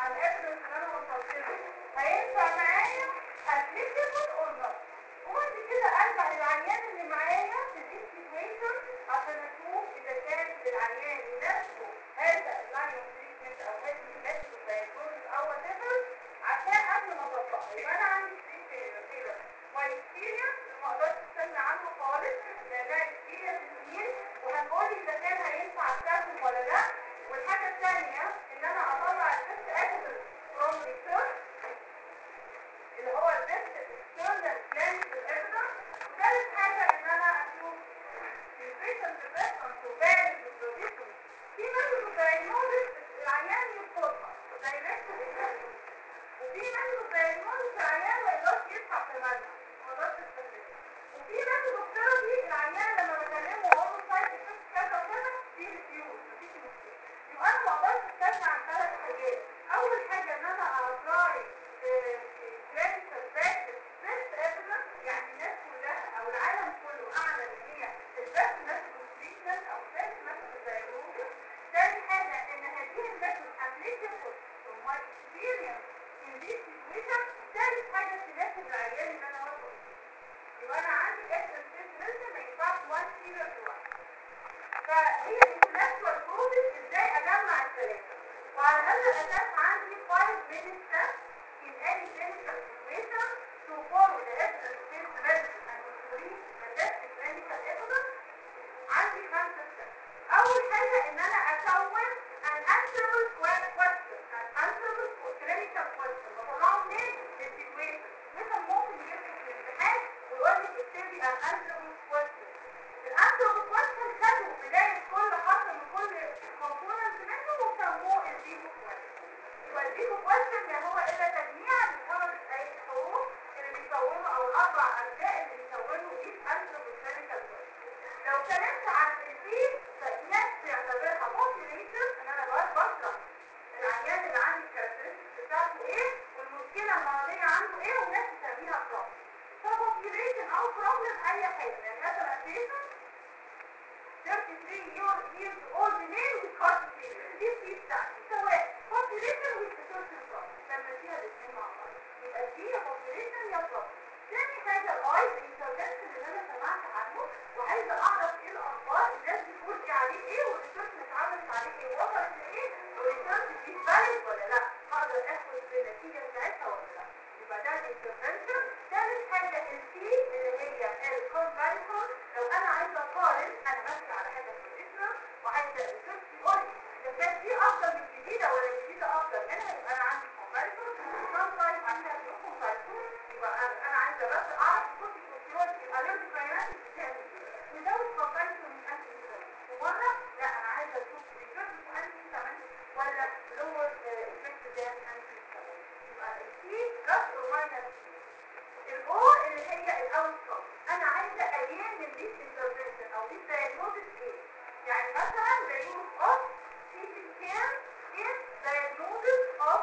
على الافرس اللي انا وصلت له هينفع معايا ابليكابل اور نوت. وبعد كده ارجع للعيان اللي معايا في دي سيتويشن عشان اشوف اذا كان العيان يناسبه هذا اللاين اوف تريتمنت او هذه الميثود دايجنوستس او وات ايفر عشان قبل ما اطبقها. يبقى انا عندي كده ماي اكسبيرينس ما اقدرش استغنى عنه خالص لانها اكسبيرينس كتير، وهنقول اذا كان هينفع استخدم ولا لا. والحاجه الثانيه ان انا اطلع البيست اكسس فروم ريسيرش اللي هو البيست اكسترنال كلينيكال ايفيدنس. وثالث حاجه ان انا اشوف البيشنت ريسبونس وفاليد وبروجيكشن في ميثود دايجنوستس العيان يرفضها دايركت اكزامينشن، وفي ميثود دايجنوستس العيان ما يقدرش يدفع ثمنها ما يقدرش يستخدمها، وفي ميثود ثيرابي العيان لما بكلمه واقول له سايد افكت كذا وكذا في ريفيوز مفيش مشكله. يبقى انا ما اقدرش استغنى عن ثلاث حاجات. اول حاجه ان انا ابلاي كلينيكال براكتس بيست ايفيدنس، يعني الناس كلها او العالم كله اعلن ان هي البيست ميثود تريتمنت او بيست ميثود دايجنوستس. ثاني حاجه ان هذه الميثود ابليكابل from my experience in this situation. ثالث حاجه تناسب العيان اللي انا واقفه فيه. يبقى انا عندي اكسس ميثود ما ينفعش وان سيريال لوحده. فهي intellectual process ازاي اجمع الثلاثه، وعلى هذا الاساس عندي 5 minute steps in any clinical situation to follow the evidence-based medicine and to treat the best clinical evidence. عندي 5 steps. اول حاجه ان انا اكون an answerable question، an answerable clinical question بطلعه منين؟ من السيتويشن. مثلا ممكن يجيبني في الامتحان ويقول لي اكتبي an answerable question. الانسربل كويشن خدوا بدايه كل حرف من كل كومبوننت منه وسموه الديبو كويشن. يبقى الديبو كويشن ما هو الا تجميع لمجرد اي حروف اللي بيكونوا او الاربع اجزاء اللي بيكونوا دي الانسربل كلينيكال كويشن. لو اتكلمت عن الفيل فالناس بيعتبرها بوبيوليشن، ان انا بشرح العيان اللي عندي الكاركترستكس بتاعته ايه والمشكله المرضيه عنده ايه، وناس تسميها بروبلم. فبوبيوليشن او بروبلم اي حاجه، يعني مثلا بيشنت 33 years old male with heart failure دي الفيل بتاعتي، سواء population with social problem لما فيها الاثنين مع بعض يبقى دي يا population يا problem. ثاني حاجه الاي الانترفنشن اللي انا سمعت عنه وعايزه اعرف ايه الاخبار، الناس بتقول ايه عليه ايه، والريسيرش اللي اتعملت عليه ايه، وصلت لايه، والريسيرش دي فاليد ولا لا، اقدر اخد النتيجه بتاعتها ولا لا. يبقى ده الانترفنشن. ثالث حاجه السي اللي هي الكومباريسون، لو انا عايزه اقارن انا ماشيه على حاجه كويسه وعايزه الريسيرش يقول لي اذا كانت دي افضل من الجديده ولا الجديده افضل منها، يبقى انا عندي كومباريسون. سام تايم عندها بيكون كومباريسون، يبقى انا عايزه بس اعرف الكورتيكوستيرويد الالرجيك راينايتس بتعمل ايه without comparison with antihistamine. ومره لا انا عايزه اشوف ريفيرس antihistamine ولا lower effect than antihistamine. يبقى السي بلس اور ماينس الاو اللي هي الاوتكم. انا عايزه اجين من دي انترفنشن او دي دايجنوستس ايه، يعني مثلا the use of CT scan in diagnosis of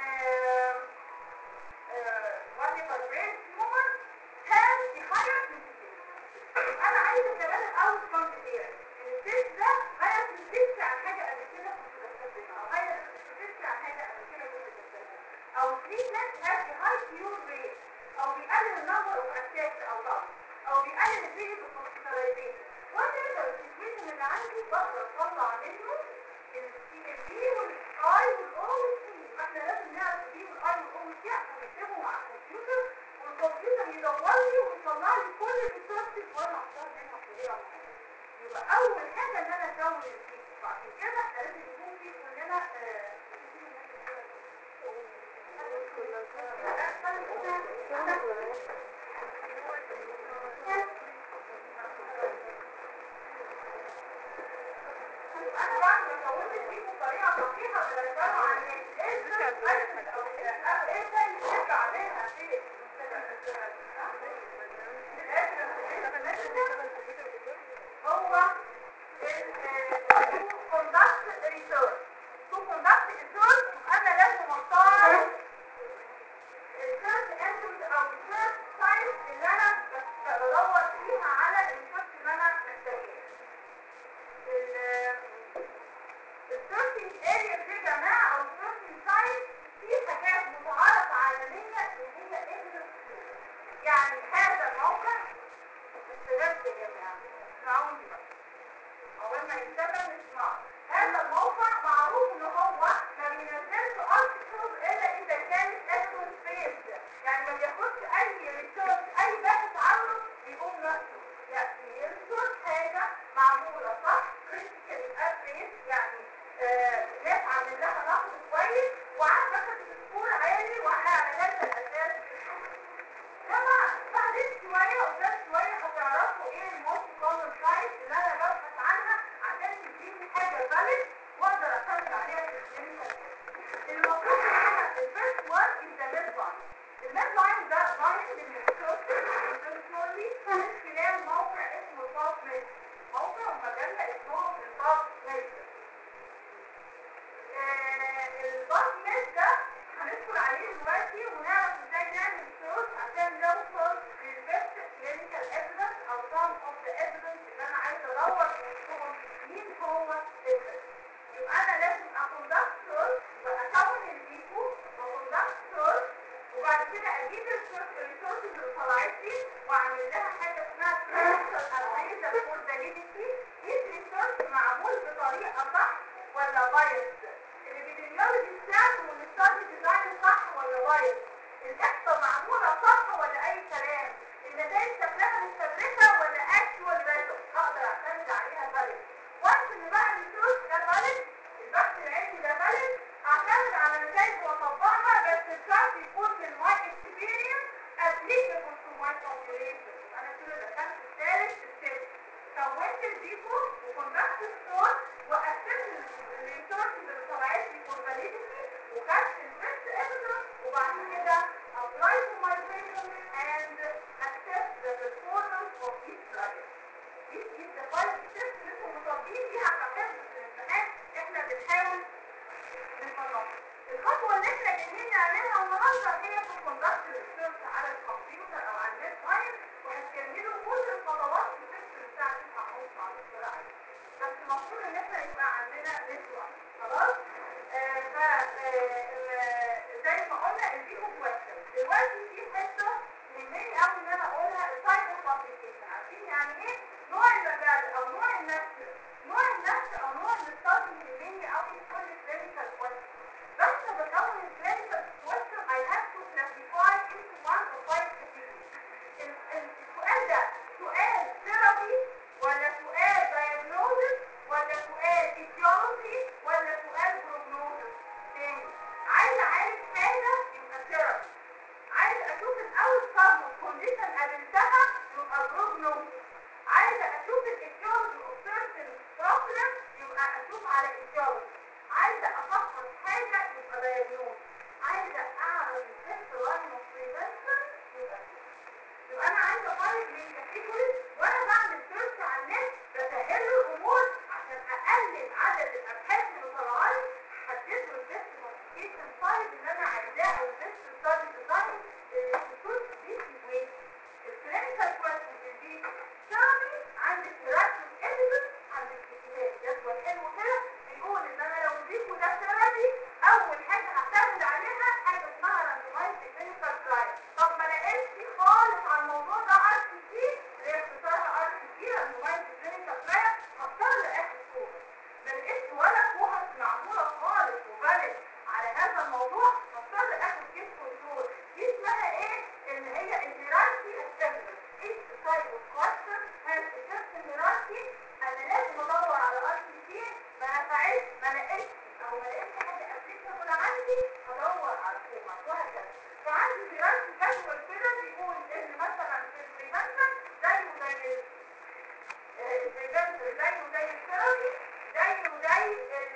whatever brain tumor has the higher sensitivity. انا عايزه كمان الاوتكم بتاعي ان التست ده غير sensitivity عن حاجه قبل كده كنت بستخدمها، او غير sensitivity عن حاجه قبل كده كنت بستخدمها، او treatment has the high cure rate، او بيقلل النمبر اوف اتاكس او ضغط، او بيقلل الفيزيك هوسبيتاليزيشن. وات ايفر السيتويشن اللي عندي بقدر اطلع منه البي والاي والاو والسي. احنا لازم نعرف البي والاي والاو والسي عشان نكتبهم على الكمبيوتر، والكمبيوتر يدور لي ويطلع لي كل الريسورسز وانا اختار منها طريقه معينه. يبقى اول حاجه ان انا اكون البي، وعشان كده احنا لازم يكون في كلنا انا بعد ما كونت دي بطريقه صحيحه بنرجعها عن ايه تاني نرجع عليها في هو conduct research. to conduct research انا لازم اختار السيرش انترز او السيرش الميد لاين ده لاين للميثودولي من خلال موقع اسمه الباس ميد، موقع ومجله اسمهم الباس ميد. الباس ميد ده هندخل عليه دلوقتي ونعرف ازاي نعمل سيرش عشان نوصل للبيست كلينيكال ايفيدنس او سام اوف ذا ايفيدنس اللي انا عايزه ادور فيهم مين هو الايفيدنس. يبقى انا لازم اكوندكت سيرش واكون الفيكو واكوندكت سيرش وبعد كده اجيب الريسورسز اللي طلعت لي واعمل لها حاجه اسمها كلينيكال ابريزال فور فاليديتي. الريسيرش معمول بطريقه صح ولا بايس؟ الابيديميولوجي بتاعته والاستادي ديزاين صح ولا بايس؟ الاحصاء معموله صح ولا اي كلام؟ النتائج شكلها مستدركه ولا اكشوال ريزلت اقدر اعتمد عليها فاليد؟ وانس ان بقى الريسيرش ده فاليد، البحث العلمي ده فاليد، اعتمد على نتائج واطبقها بس الشرط يكون من ماي اكسبيرينس ابليكابل تو ماي population. انا كده دخلت الثالث ستيب، كونت الديكو وكوندكت ستور وقسمت الريسورسز اللي طلعت لي فور فاليديتي وخدت البيست ايفيدنس وبعد كده apply to my patient and assess the performance of each trial. This is the 5 steps اللي انتم مطالبين بيها كحفظ في الامتحان. احنا بنحاول نفرقها. الخطوه اللي احنا جايين نعملها النهارده هي في كوندكت ريسيرش على الكمبيوتر او على النت لاين، وهتكملوا كل الخطوات في السيكشن بتاع 9 ونص على القراءه. بس المفروض ان احنا يبقى عندنا نت لاين خلاص. زي ما قلنا الفيديو كويشن دلوقتي في حته يهمني قوي ان انا اقولها، التايب اوف ابلكيشن. عارفين يعني ايه نوع المجال او نوع النشر؟ نوع النشر او نوع الاستادي يهمني قوي في كل كلينيكال كويشن. بس بكون الكلينيكال كويشن I have to classify into one of 5 categories. السؤال ده سؤال ثيرابي ولا سؤال diagnosis ولا سؤال etiology ولا سؤال prognosis؟ تاني، عايز اعالج حاجه يبقى ثيرابي، عايز اشوف الاول سب كونديشن قابلتها يبقى prognosis، عايز اشوف الetiology of certain problem يبقى اشوف على etiology، عايزه افكر حاجه يبقى diagnosis، عايزه اعرف البيست لاين اوف بريفنشن يبقى انا عايزه اقارن بين كاتيجوريز وانا بعمل سيرش على النت بسهل له الامور عشان اقلل عدد الابحاث اللي طالعه لي، احدد له البيست موديفيكيشن تايب اللي انا عايزاه او البيست ستادي ديزاين اللي تسوت بيه سيكويشن. الكلينيكال كويشن دي ثيرابي عندك براكتس ايفيدنس، عندك كتاب جدول حلو كده بيقول ان انا لو اديكوا ده ثيرابي اول حاجه هعتمد عليها حاجه اسمها راندومايزد كلينيكال ترايل. طب ما لقيتش خالص على الموضوع ده ار سي سي اللي هي اختصارها ار سي سي راندومايزد كلينيكال ترايل، هختار لاخر كوهرت. ما لقيتش ولا كوهرت معموله خالص وفاليد على هذا الموضوع، هختار لاخر كيس كنترول. دي اسمها ايه؟ اللي هي الهيراركي اسسمنت. each type of question has a certain hierarchy. انا لازم ادور على ار سي سي، ما نفعتش ما لقيتش او ما لقيتش حاجه ابليكابل عندي هدور على الكوهرت وهكذا. فعندي دراسه جدول كده بيقول ان مثلا في البريفنشن زيه زي البريفنشن زيه زي الثيرابي زيه زي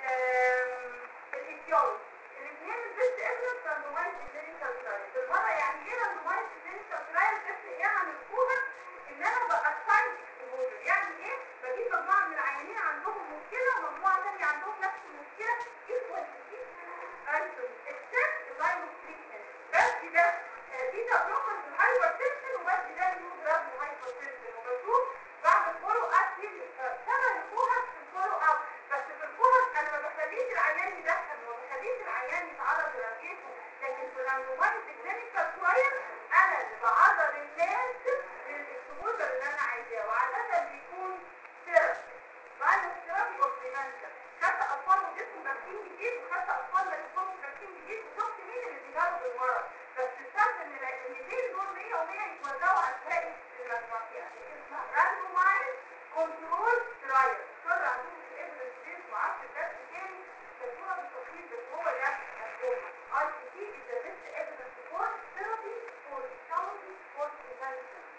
الايتيولوجي. الاثنين البيست ايفيدنس راندومايزد كلينيكال ترايل. بالمره يعني ايه راندومايزد كلينيكال ترايل؟ بس ايه عن الكوهرت؟ ان انا باساين اكسبوجر. يعني ايه؟ بجيب مجموعه من العيانين عندهم مشكله ومجموعه ثانيه عندهم نفس المشكله ايكوال ايتم اكسبت اللاين اوف تريتمنت. بس ده دي بلوكرز الهايبرتنشن وبس ده نيو دراج الهايبرتنشن، وبشوف بعمل فولو اب فيه شبه الكوهرت في الفولو اب. بس في الكوهرت انا ما بخليش العيان يدخن وما بخليش العيان يتعرض لراديشن، لكن في الراندومايزد كلينيكال ترايل انا اللي بعرض الناس للاكسبوجر اللي انا عايزاه، وعاده بيكون ثيرابي بعد الثيرابي او بريفنشن. خدت اطفال وجبتهم فاكسين جديد وخدت اطفال ما جبتهمش فاكسين جديد وشفت مين اللي بيجاوب المرض. بس الشرط ان الاثنين دول 100 و100 يتوزعوا على الباقي في المجموعتين. اسمها راندومايز كنترول ترايل. شر عندهم في ايفيدنس بيس معرفش الدرس الثاني كتبوها بالتفصيل بس هو ده مفهومها. RCT is the best evidence for therapy for etiology for prevention.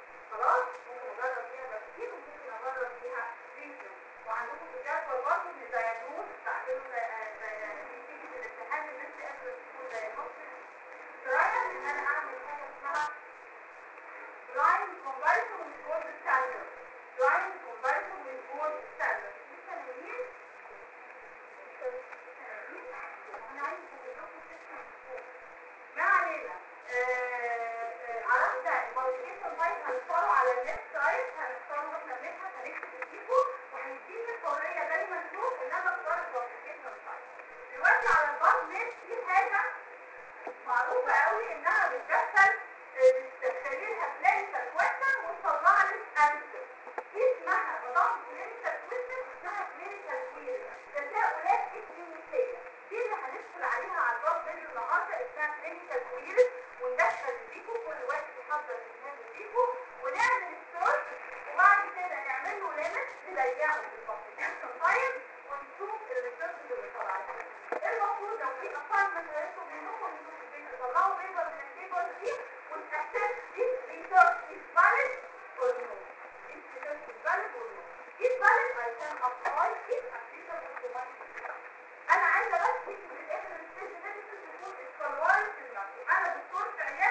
معروفة قوي انها بتدخليها كلينيكال كويشن وتطلع لك انسر. دي اسمها مضاد كلينيكال كويشن، اسمها كلينيكال كويري، تساؤلات اكلينيكية. دي اللي هندخل عليها على الباب بين النهارده، اسمها كلينيكال كويري، وندخل فيكم كل واحد يحضر اجهازه فيكم ونعمل ستارت، وبعد كده نعمل له ليميت نضيقه بالبسيط طيب، ونشوف الريسيرش اللي طلع لنا. المفروض لو في افاينمنت هيطلب منكم انكم في البيت تطلعوا بيبر من البيبر دي وتأسس this research is valid or no. This research is valid or no. If valid I can apply it applicable to my case. انا عايزه بس في الاخر الستيج ميديسن تكون اتكررت في المكتب. انا دكتور عيادة